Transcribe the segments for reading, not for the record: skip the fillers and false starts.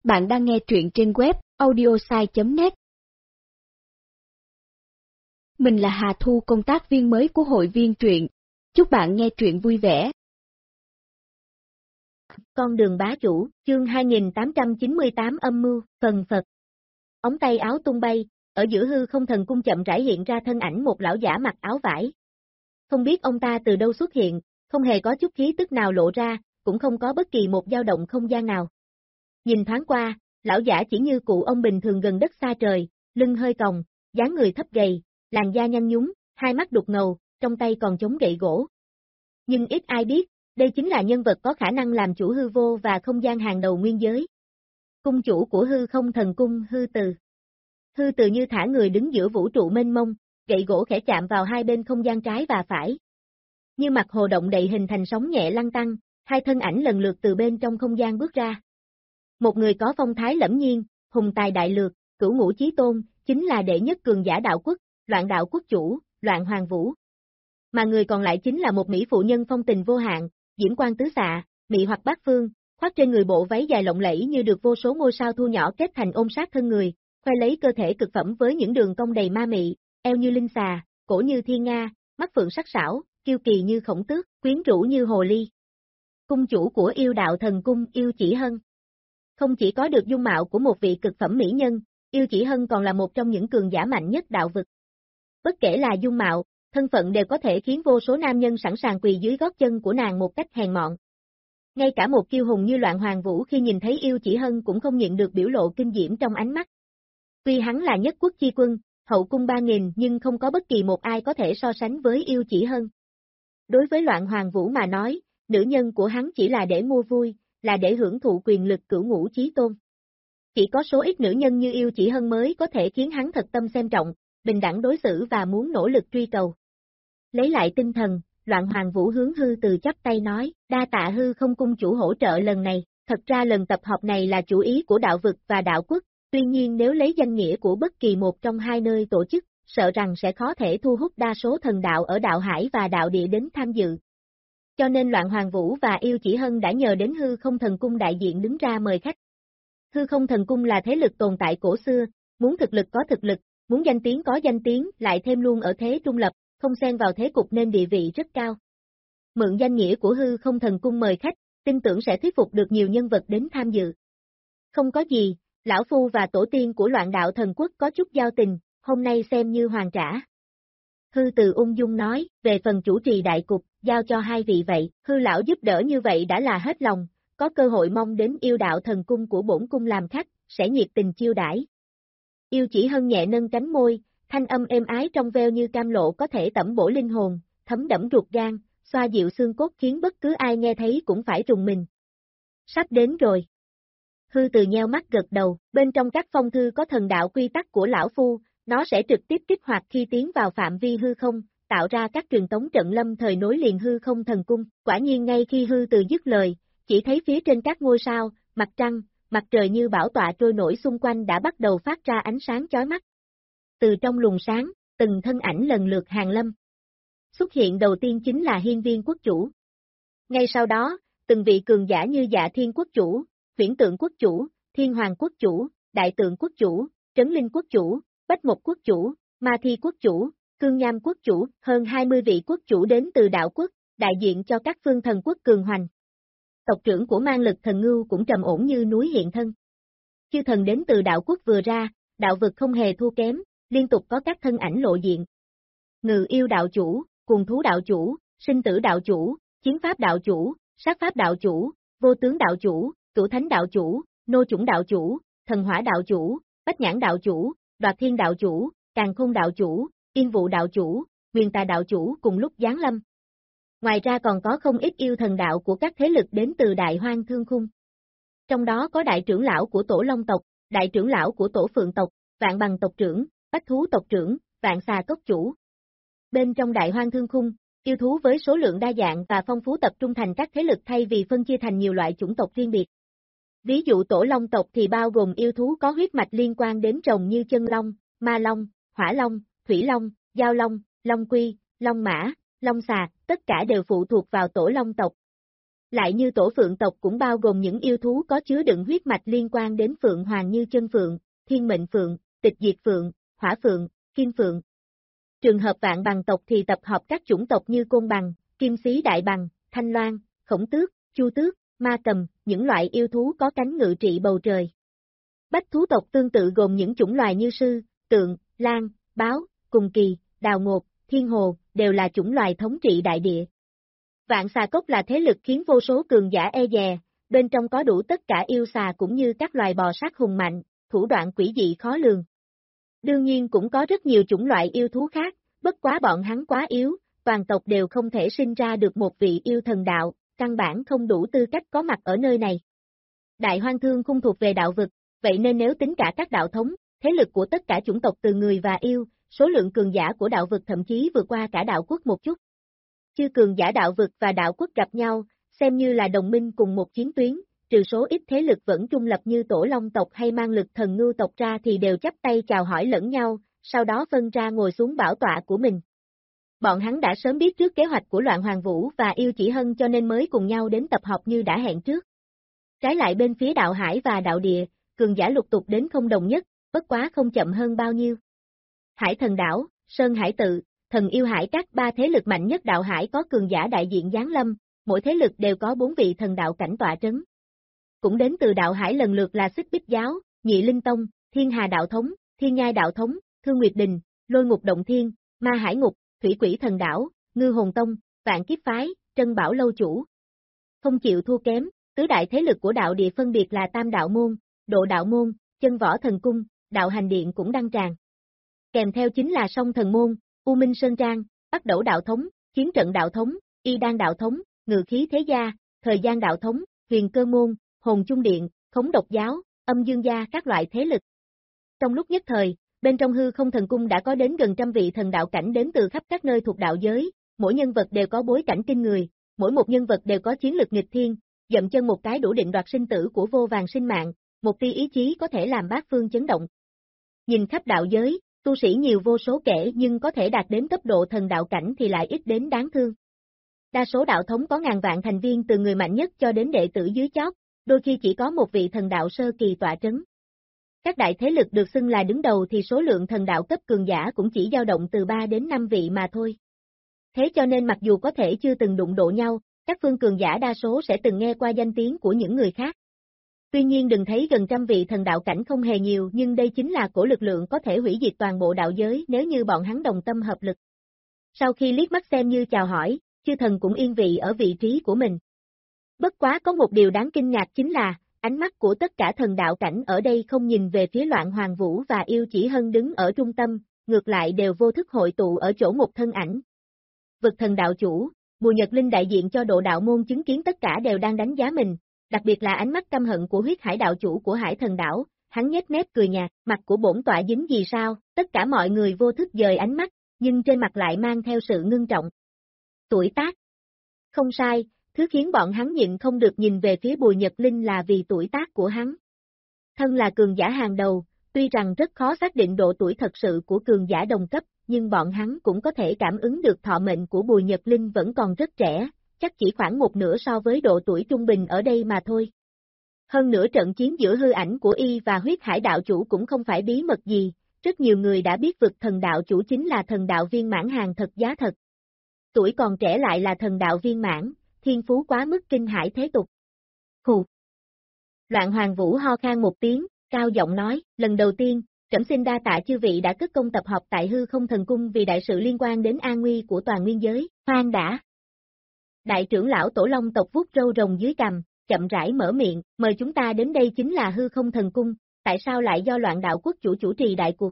Bạn đang nghe truyện trên web audiosai.net. Mình là Hà Thu, công tác viên mới của hội viên truyện. Chúc bạn nghe truyện vui vẻ. Con đường bá chủ, chương 2898 âm mưu, phần Phật. Ống tay áo tung bay, ở giữa hư không thần cung chậm rãi hiện ra thân ảnh một lão giả mặc áo vải. Không biết ông ta từ đâu xuất hiện, không hề có chút khí tức nào lộ ra, cũng không có bất kỳ một dao động không gian nào. Nhìn thoáng qua, lão giả chỉ như cụ ông bình thường gần đất xa trời, lưng hơi còng, dáng người thấp gầy, làn da nhăn nhúm, hai mắt đục ngầu, trong tay còn chống gậy gỗ. Nhưng ít ai biết, đây chính là nhân vật có khả năng làm chủ hư vô và không gian hàng đầu nguyên giới. Cung chủ của hư không thần cung Hư Từ. Hư Từ như thả người đứng giữa vũ trụ mênh mông, gậy gỗ khẽ chạm vào hai bên không gian trái và phải. Như mặt hồ động đậy hình thành sóng nhẹ lăn tăn, hai thân ảnh lần lượt từ bên trong không gian bước ra. Một người có phong thái lẫm nhiên, hùng tài đại lược, cửu ngũ chí tôn, chính là đệ nhất cường giả đạo quốc, Loạn đạo quốc chủ, Loạn Hoàng Vũ. Mà người còn lại chính là một mỹ phụ nhân phong tình vô hạn, diễm quang tứ xạ, mị hoặc bát phương, khoác trên người bộ váy dài lộng lẫy như được vô số ngôi sao thu nhỏ kết thành ôm sát thân người, khoe lấy cơ thể cực phẩm với những đường cong đầy ma mị, eo như linh xà, cổ như thiên nga, mắt phượng sắc sảo, kiêu kỳ như khổng tước, quyến rũ như hồ ly. Cung chủ của yêu đạo thần cung Yêu Chỉ Hân. Không chỉ có được dung mạo của một vị cực phẩm mỹ nhân, Yêu Chỉ Hân còn là một trong những cường giả mạnh nhất đạo vực. Bất kể là dung mạo, thân phận đều có thể khiến vô số nam nhân sẵn sàng quỳ dưới gót chân của nàng một cách hèn mọn. Ngay cả một kiêu hùng như Loạn Hoàng Vũ khi nhìn thấy Yêu Chỉ Hân cũng không nhịn được biểu lộ kinh diễm trong ánh mắt. Tuy hắn là nhất quốc chi quân, hậu cung 3000 nhưng không có bất kỳ một ai có thể so sánh với Yêu Chỉ Hân. Đối với Loạn Hoàng Vũ mà nói, nữ nhân của hắn chỉ là để mua vui, là để hưởng thụ quyền lực cửu ngũ chí tôn. Chỉ có số ít nữ nhân như Yêu Chỉ Hân mới có thể khiến hắn thật tâm xem trọng, bình đẳng đối xử và muốn nỗ lực truy cầu. Lấy lại tinh thần, Loạn Hoàng Vũ hướng Hư Từ chắp tay nói, đa tạ hư không cung chủ hỗ trợ lần này, thật ra lần tập họp này là chủ ý của đạo vực và đạo quốc, tuy nhiên nếu lấy danh nghĩa của bất kỳ một trong hai nơi tổ chức, sợ rằng sẽ khó thể thu hút đa số thần đạo ở đạo hải và đạo địa đến tham dự. Cho nên Loạn Hoàng Vũ và Yêu Chỉ Hân đã nhờ đến hư không thần cung đại diện đứng ra mời khách. Hư không thần cung là thế lực tồn tại cổ xưa, muốn thực lực có thực lực, muốn danh tiếng có danh tiếng, lại thêm luôn ở thế trung lập, không xen vào thế cục nên địa vị rất cao. Mượn danh nghĩa của hư không thần cung mời khách, tin tưởng sẽ thuyết phục được nhiều nhân vật đến tham dự. Không có gì, lão phu và tổ tiên của Loạn đạo thần quốc có chút giao tình, hôm nay xem như hoàn trả. Hư Từ ung dung nói, về phần chủ trì đại cục, giao cho hai vị vậy, Hư lão giúp đỡ như vậy đã là hết lòng, có cơ hội mong đến yêu đạo thần cung của bổn cung làm khách, sẽ nhiệt tình chiêu đãi. Yêu Chỉ Hân nhẹ nâng cánh môi, thanh âm êm ái trong veo như cam lộ có thể tẩm bổ linh hồn, thấm đẫm ruột gan, xoa dịu xương cốt khiến bất cứ ai nghe thấy cũng phải rùng mình. Sắp đến rồi. Hư Từ nheo mắt gật đầu, bên trong các phong thư có thần đạo quy tắc của lão phu, nó sẽ trực tiếp kích hoạt khi tiến vào phạm vi hư không, tạo ra các truyền tống trận lâm thời nối liền hư không thần cung. Quả nhiên ngay khi Hư Từ dứt lời, chỉ thấy phía trên các ngôi sao, mặt trăng, mặt trời như bảo tọa trôi nổi xung quanh đã bắt đầu phát ra ánh sáng chói mắt. Từ trong luồng sáng, từng thân ảnh lần lượt hàng lâm. Xuất hiện đầu tiên chính là Hiên Viên quốc chủ. Ngay sau đó, từng vị cường giả như Dạ Thiên quốc chủ, Huyễn Tượng quốc chủ, Thiên Hoàng quốc chủ, Đại Tượng quốc chủ, Trấn Linh quốc chủ, Bách Mộc quốc chủ, Ma Thi quốc chủ, Cương Nham quốc chủ, hơn 20 vị quốc chủ đến từ đạo quốc, đại diện cho các phương thần quốc cường hoành. Tộc trưởng của Mang Lực Thần Ngưu cũng trầm ổn như núi hiện thân. Chư thần đến từ đạo quốc vừa ra, đạo vực không hề thua kém, liên tục có các thân ảnh lộ diện. Ngự yêu đạo chủ, Cuồng thú đạo chủ, Sinh tử đạo chủ, Chiến pháp đạo chủ, Sát pháp đạo chủ, Vô tướng đạo chủ, Cửu thánh đạo chủ, Nô chủng đạo chủ, Thần hỏa đạo chủ, Bách nhãn đạo chủ, Đoạt thiên đạo chủ, Càn khôn đạo chủ, Yên vụ đạo chủ, Huyền tà đạo chủ cùng lúc giáng lâm. Ngoài ra còn có không ít yêu thần đạo của các thế lực đến từ Đại Hoang Thương Khung. Trong đó có đại trưởng lão của Tổ Long tộc, đại trưởng lão của Tổ Phượng tộc, Vạn Bằng tộc trưởng, Bách thú tộc trưởng, Vạn xà cốc chủ. Bên trong Đại Hoang Thương Khung, yêu thú với số lượng đa dạng và phong phú tập trung thành các thế lực thay vì phân chia thành nhiều loại chủng tộc riêng biệt. Ví dụ Tổ Long tộc thì bao gồm yêu thú có huyết mạch liên quan đến rồng như chân long, ma long, hỏa long, thủy long, giao long, long quy, long mã, long xà, tất cả đều phụ thuộc vào Tổ Long tộc. Lại như tổ phượng tộc cũng bao gồm những yêu thú có chứa đựng huyết mạch liên quan đến phượng hoàng như chân phượng, thiên mệnh phượng, tịch diệt phượng, hỏa phượng, kim phượng. Trường hợp vạn bằng tộc thì tập hợp các chủng tộc như côn bằng, kim xí đại bằng, thanh loan, khổng tước, chu tước, ma cầm, những loại yêu thú có cánh ngự trị bầu trời. Bách thú tộc tương tự gồm những chủng loài như sư, tượng, lan, báo, cùng kỳ, đào ngột, thiên hồ, đều là chủng loài thống trị đại địa. Vạn xà cốc là thế lực khiến vô số cường giả e dè, bên trong có đủ tất cả yêu xà cũng như các loài bò sát hùng mạnh, thủ đoạn quỷ dị khó lường. Đương nhiên cũng có rất nhiều chủng loại yêu thú khác, bất quá bọn hắn quá yếu, toàn tộc đều không thể sinh ra được một vị yêu thần đạo, căn bản không đủ tư cách có mặt ở nơi này. Đại Hoang Thương Khung thuộc về đạo vực, vậy nên nếu tính cả các đạo thống, thế lực của tất cả chủng tộc từ người và yêu, số lượng cường giả của đạo vực thậm chí vượt qua cả đạo quốc một chút. Chư cường giả đạo vực và đạo quốc gặp nhau, xem như là đồng minh cùng một chiến tuyến, trừ số ít thế lực vẫn trung lập như Tổ Long tộc hay Mang Lực Thần Ngưu tộc ra thì đều chắp tay chào hỏi lẫn nhau, sau đó phân ra ngồi xuống bảo tọa của mình. Bọn hắn đã sớm biết trước kế hoạch của Loạn Hoàng Vũ và Yêu Chỉ Hân cho nên mới cùng nhau đến tập họp như đã hẹn trước. Trái lại bên phía đạo hải và đạo địa, cường giả lục tục đến không đồng nhất, bất quá không chậm hơn bao nhiêu. Hải Thần Đảo, Sơn Hải Tự, Thần Yêu Hải các ba thế lực mạnh nhất đạo hải có cường giả đại diện giáng lâm, mỗi thế lực đều có 4 vị thần đạo cảnh tọa trấn. Cũng đến từ đạo hải lần lượt là Xích Bích Giáo, Nhị Linh Tông, Thiên Hà Đạo Thống, Thiên Nhai Đạo Thống, Thương Nguyệt Đình, Lôi Ngục Động Thiên, Ma Hải Ngục, Thủy Quỷ Thần Đảo, Ngư Hồn Tông, Vạn Kiếp Phái, Trân Bảo Lâu Chủ. Không chịu thua kém, tứ đại thế lực của đạo địa phân biệt là Tam Đạo Môn, Độ Đạo Môn, Chân Võ Thần Cung, Đạo Hành Điện cũng đăng tràng. Kèm theo chính là Song Thần Môn, U Minh Sơn Trang, Bắc Đẩu Đạo Thống, Chiến Trận Đạo Thống, Y Đan Đạo Thống, Ngự Khí Thế Gia, Thời Gian Đạo Thống, Huyền Cơ Môn, Hồn Chung Điện, Khống Độc Giáo, Âm Dương Gia các loại thế lực. Trong lúc nhất thời, bên trong hư không thần cung đã có đến gần trăm vị thần đạo cảnh đến từ khắp các nơi thuộc đạo giới, mỗi nhân vật đều có bối cảnh kinh người, mỗi một nhân vật đều có chiến lực nghịch thiên, dậm chân một cái đủ định đoạt sinh tử của vô vàn sinh mạng, một tia ý chí có thể làm bát phương chấn động. Nhìn khắp đạo giới, tu sĩ nhiều vô số kể nhưng có thể đạt đến cấp độ thần đạo cảnh thì lại ít đến đáng thương. Đa số đạo thống có ngàn vạn thành viên từ người mạnh nhất cho đến đệ tử dưới chót, đôi khi chỉ có một vị thần đạo sơ kỳ tọa trấn. Các đại thế lực được xưng là đứng đầu thì số lượng thần đạo cấp cường giả cũng chỉ dao động từ 3 đến 5 vị mà thôi. Thế cho nên mặc dù có thể chưa từng đụng độ nhau, các phương cường giả đa số sẽ từng nghe qua danh tiếng của những người khác. Tuy nhiên đừng thấy gần trăm vị thần đạo cảnh không hề nhiều nhưng đây chính là cổ lực lượng có thể hủy diệt toàn bộ đạo giới nếu như bọn hắn đồng tâm hợp lực. Sau khi liếc mắt xem như chào hỏi, chư thần cũng yên vị ở vị trí của mình. Bất quá có một điều đáng kinh ngạc chính là, ánh mắt của tất cả thần đạo cảnh ở đây không nhìn về phía Loạn Hoàng Vũ và Yêu Chỉ Hân đứng ở trung tâm, ngược lại đều vô thức hội tụ ở chỗ một thân ảnh. Vực thần đạo chủ, Bùi Nhật Linh đại diện cho Độ Đạo Môn chứng kiến tất cả đều đang đánh giá mình, đặc biệt là ánh mắt căm hận của Huyết Hải đạo chủ của Hải Thần Đảo, hắn nhếch mép cười nhạt, mặt của bổn tọa dính gì sao, tất cả mọi người vô thức dời ánh mắt, nhưng trên mặt lại mang theo sự ngưng trọng. Tuổi tác. Không sai, thứ khiến bọn hắn nhịn không được nhìn về phía Bùi Nhật Linh là vì tuổi tác của hắn. Thân là cường giả hàng đầu, tuy rằng rất khó xác định độ tuổi thật sự của cường giả đồng cấp, nhưng bọn hắn cũng có thể cảm ứng được thọ mệnh của Bùi Nhật Linh vẫn còn rất trẻ, chắc chỉ khoảng một nửa so với độ tuổi trung bình ở đây mà thôi. Hơn nữa trận chiến giữa hư ảnh của y và Huyết Hải đạo chủ cũng không phải bí mật gì, rất nhiều người đã biết vực thần đạo chủ chính là thần đạo viên mãn hàng thật giá thật. Tuổi còn trẻ lại là thần đạo viên mãn, thiên phú quá mức kinh hải thế tục. Hù. Loạn Hoàng Vũ ho khan một tiếng, cao giọng nói, lần đầu tiên, trẫm xin đa tạ chư vị đã cất công tập họp tại hư không thần cung vì đại sự liên quan đến an nguy của toàn nguyên giới, khoan đã. Đại trưởng lão Tổ Long tộc vuốt râu rồng dưới cằm, chậm rãi mở miệng, mời chúng ta đến đây chính là hư không thần cung, tại sao lại do Loạn đạo quốc chủ trì đại cuộc?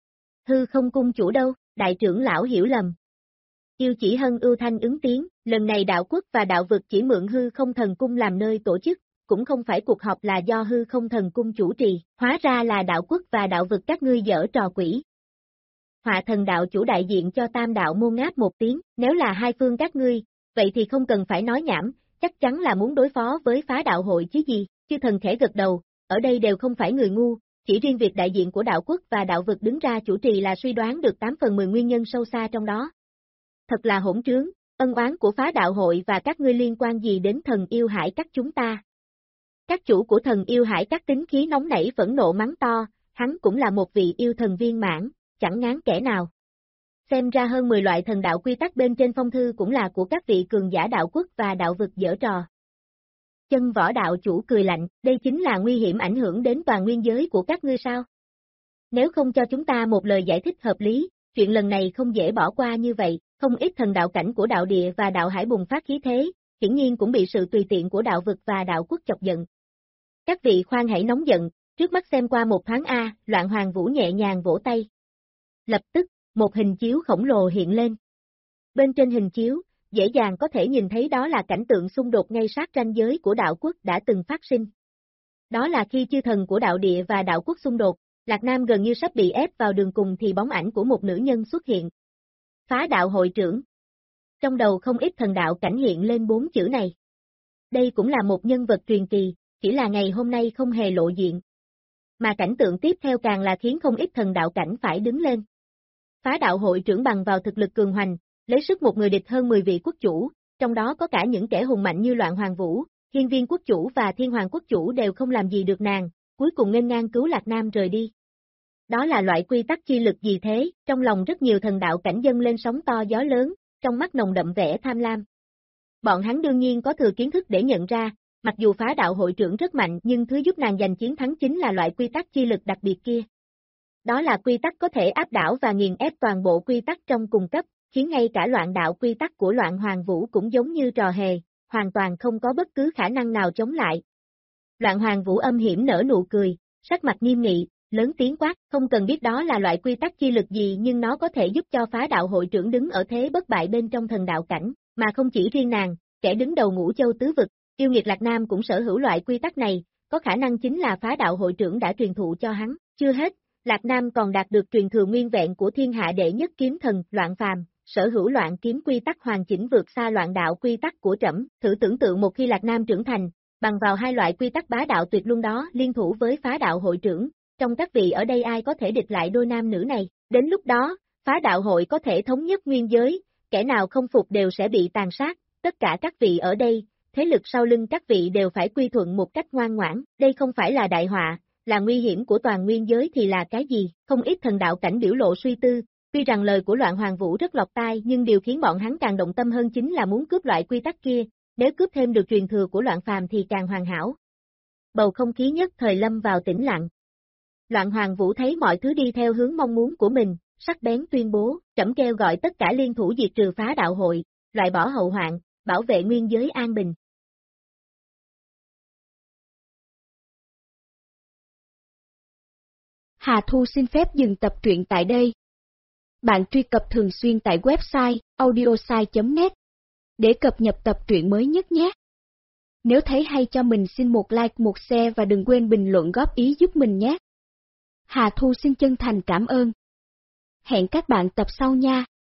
Hư không cung chủ đâu, đại trưởng lão hiểu lầm. Yêu Chỉ Hân ưu thanh ứng tiếng, lần này đạo quốc và đạo vực chỉ mượn hư không thần cung làm nơi tổ chức, cũng không phải cuộc họp là do hư không thần cung chủ trì, hóa ra là đạo quốc và đạo vực các ngươi giở trò quỷ. Họa thần đạo chủ đại diện cho Tam Đạo Môn ngáp một tiếng, nếu là hai phương các ngươi, vậy thì không cần phải nói nhảm, chắc chắn là muốn đối phó với phá đạo hội chứ gì, chư thần khẽ gật đầu, ở đây đều không phải người ngu, chỉ riêng việc đại diện của đạo quốc và đạo vực đứng ra chủ trì là suy đoán được 8/10 nguyên nhân sâu xa trong đó. Thật là hỗn trướng, Ân oán của phá đạo hội và các ngươi liên quan gì đến thần yêu hải các chúng ta? Các chủ của thần yêu hải các tính khí nóng nảy phẫn nộ mắng to, hắn cũng là một vị yêu thần viên mãn, chẳng ngán kẻ nào. Xem ra hơn 10 loại thần đạo quy tắc bên trên phong thư cũng là của các vị cường giả đạo quốc và đạo vực giở trò. Chân võ đạo chủ cười lạnh, đây chính là nguy hiểm ảnh hưởng đến toàn nguyên giới của các ngươi sao? Nếu không cho chúng ta một lời giải thích hợp lý, chuyện lần này không dễ bỏ qua như vậy, không ít thần đạo cảnh của đạo địa và đạo hải bùng phát khí thế, hiển nhiên cũng bị sự tùy tiện của đạo vực và đạo quốc chọc giận. Các vị khoan hãy nóng giận, trước mắt xem qua một thoáng A, Loạn Hoàng Vũ nhẹ nhàng vỗ tay. Lập tức, một hình chiếu khổng lồ hiện lên. Bên trên hình chiếu, dễ dàng có thể nhìn thấy đó là cảnh tượng xung đột ngay sát ranh giới của đạo quốc đã từng phát sinh. Đó là khi chư thần của đạo địa và đạo quốc xung đột, Lạc Nam gần như sắp bị ép vào đường cùng thì bóng ảnh của một nữ nhân xuất hiện. Phá đạo hội trưởng. Trong đầu không ít thần đạo cảnh hiện lên 4 chữ này. Đây cũng là một nhân vật truyền kỳ, chỉ là ngày hôm nay không hề lộ diện. Mà cảnh tượng tiếp theo càng là khiến không ít thần đạo cảnh phải đứng lên. Phá đạo hội trưởng bằng vào thực lực cường hoành, lấy sức một người địch hơn 10 vị quốc chủ, trong đó có cả những kẻ hùng mạnh như Loạn Hoàng Vũ, Hiên Viên quốc chủ và Thiên Hoàng quốc chủ đều không làm gì được nàng, cuối cùng nghênh ngang cứu Lạc Nam rời đi. Đó là loại quy tắc chi lực gì thế? Trong lòng rất nhiều thần đạo cảnh dâng lên sóng to gió lớn, trong mắt nồng đậm vẻ tham lam. Bọn hắn đương nhiên có thừa kiến thức để nhận ra, mặc dù phá đạo hội trưởng rất mạnh nhưng thứ giúp nàng giành chiến thắng chính là loại quy tắc chi lực đặc biệt kia. Đó là quy tắc có thể áp đảo và nghiền ép toàn bộ quy tắc trong cùng cấp, khiến ngay cả loạn đạo quy tắc của Loạn Hoàng Vũ cũng giống như trò hề, hoàn toàn không có bất cứ khả năng nào chống lại. Loạn Hoàng Vũ âm hiểm nở nụ cười, sắc mặt nghiêm nghị, lớn tiếng quát, không cần biết đó là loại quy tắc chi lực gì nhưng nó có thể giúp cho phá đạo hội trưởng đứng ở thế bất bại bên trong thần đạo cảnh, mà không chỉ riêng nàng, kẻ đứng đầu Ngũ Châu tứ vực, yêu nghiệt Lạc Nam cũng sở hữu loại quy tắc này, có khả năng chính là phá đạo hội trưởng đã truyền thụ cho hắn. Chưa hết, Lạc Nam còn đạt được truyền thừa nguyên vẹn của thiên hạ đệ nhất kiếm thần, Loạn Phàm, sở hữu loạn kiếm quy tắc hoàn chỉnh vượt xa loạn đạo quy tắc của trẫm. Thử tưởng tượng một khi Lạc Nam trưởng thành, bằng vào hai loại quy tắc bá đạo tuyệt luân đó liên thủ với phá đạo hội trưởng, trong các vị ở đây ai có thể địch lại đôi nam nữ này, đến lúc đó, phá đạo hội có thể thống nhất nguyên giới, kẻ nào không phục đều sẽ bị tàn sát, tất cả các vị ở đây, thế lực sau lưng các vị đều phải quy thuận một cách ngoan ngoãn, đây không phải là đại họa, là nguy hiểm của toàn nguyên giới thì là cái gì? Không ít thần đạo cảnh biểu lộ suy tư, tuy rằng lời của Loạn Hoàng Vũ rất lọt tai nhưng điều khiến bọn hắn càng động tâm hơn chính là muốn cướp loại quy tắc kia, nếu cướp thêm được truyền thừa của Loạn Phàm thì càng hoàn hảo. Bầu không khí nhất thời lâm vào tĩnh lặng. Loạn Hoàng Vũ thấy mọi thứ đi theo hướng mong muốn của mình, sắc bén tuyên bố, trẫm kêu gọi tất cả liên thủ diệt trừ phá đạo hội, loại bỏ hậu hoạn, bảo vệ nguyên giới an bình. Hà Thu xin phép dừng tập truyện tại đây. Bạn truy cập thường xuyên tại website audiosai.net để cập nhật tập truyện mới nhất nhé. Nếu thấy hay cho mình xin một like, một share và đừng quên bình luận góp ý giúp mình nhé. Hà Thu xin chân thành cảm ơn. Hẹn các bạn tập sau nha.